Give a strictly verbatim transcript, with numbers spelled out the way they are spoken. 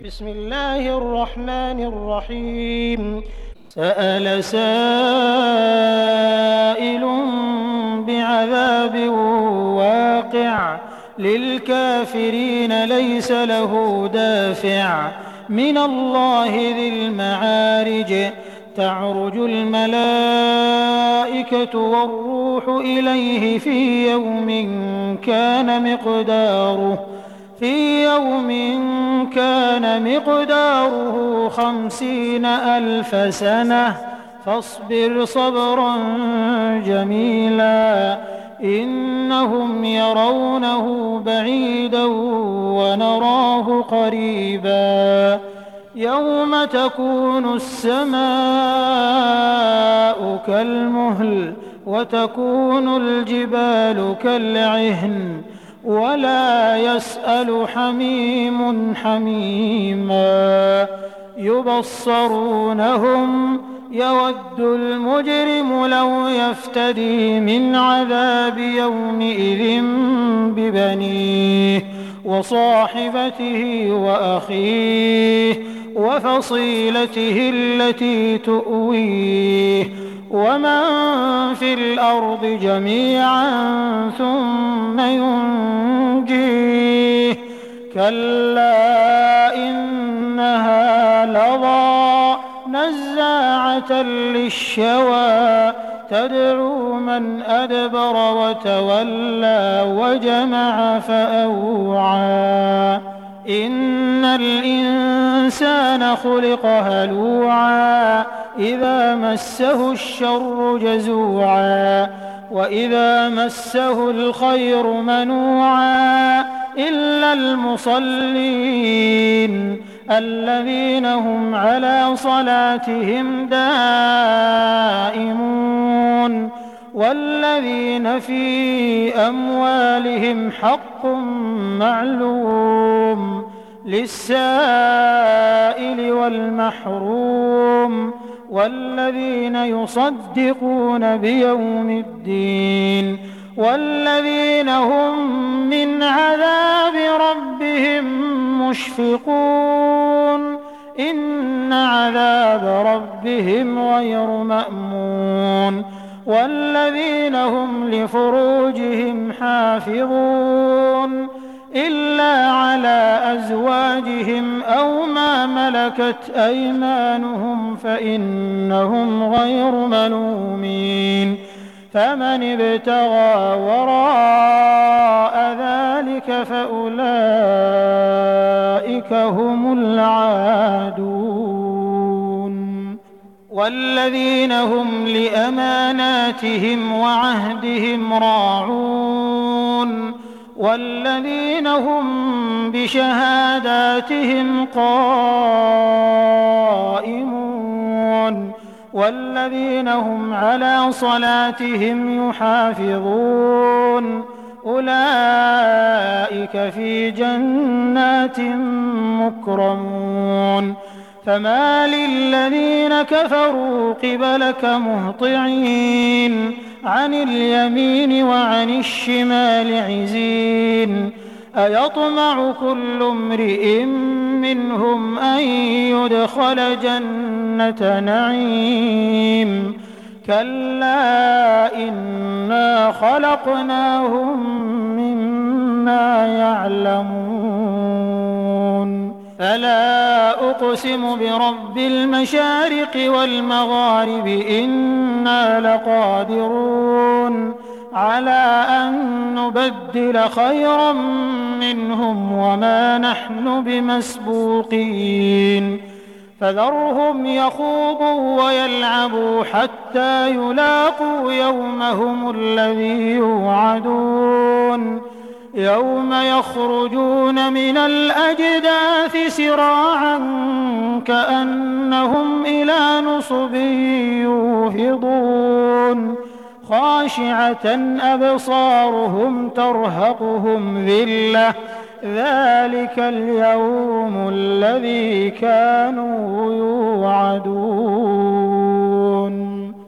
بسم الله الرحمن الرحيم سأل سائل بعذاب واقع للكافرين ليس له دافع من الله ذي المعارج تعرج الملائكة والروح إليه في يوم كان مقداره في يوم كان مقداره خمسين ألف سنة فاصبر صبرا جميلا إنهم يرونه بعيدا ونراه قريبا يوم تكون السماء كالمهل وتكون الجبال كالعهن ولا يسأل حميم حميما يبصرونهم يود المجرم لو يفتدي من عذاب يومئذ ببنيه وصاحبته وأخيه وفصيلته التي تؤويه ومن في الأرض جميعا ثم ينجيه كلا إنها لظى نزاعة للشوى تدعو من أدبر وتولى وجمع فأوعى إن الإنسان خلق هلوعا إذا مسه الشر جزوعا وإذا مسه الخير منوعا إلا المصلين الذين هم على صلاتهم دائمون والذين في أموالهم حق معلوم للسائل والمحروم والذين يصدقون بيوم الدين والذين هم من عذاب ربهم مشفقون إن عذاب ربهم غير مأمون والذين هم لفروجهم حافظون إلا على أزواجهم أو ما ملكت أيمانهم فإنهم غير ملومين فمن ابتغى وراء ذلك فأولئك هم العادون والذين هم لأماناتهم وعهدهم راعون والذين هم بشهاداتهم قائمون والذين هم على صلاتهم يحافظون أولئك في جنات مكرمون فما للذين كفروا قبلك مهطعين عن اليمين وعن الشمال عزين أيطمع كل امرئ منهم أن يدخل جنة نعيم كلا إنا خلقناهم مما يعلمون فلا أقسم برب المشارق والمغارب إنا لقادرون على أن نبدل خيرا منهم وما نحن بمسبوقين فذرهم يخوضوا ويلعبوا حتى يلاقوا يومهم الذي يوعدون يوم يخرجون من الأجداث سراعا كأنهم إلى نصب يوفضون خاشعة أبصارهم ترهقهم ذلة ذلك اليوم الذي كانوا يوعدون.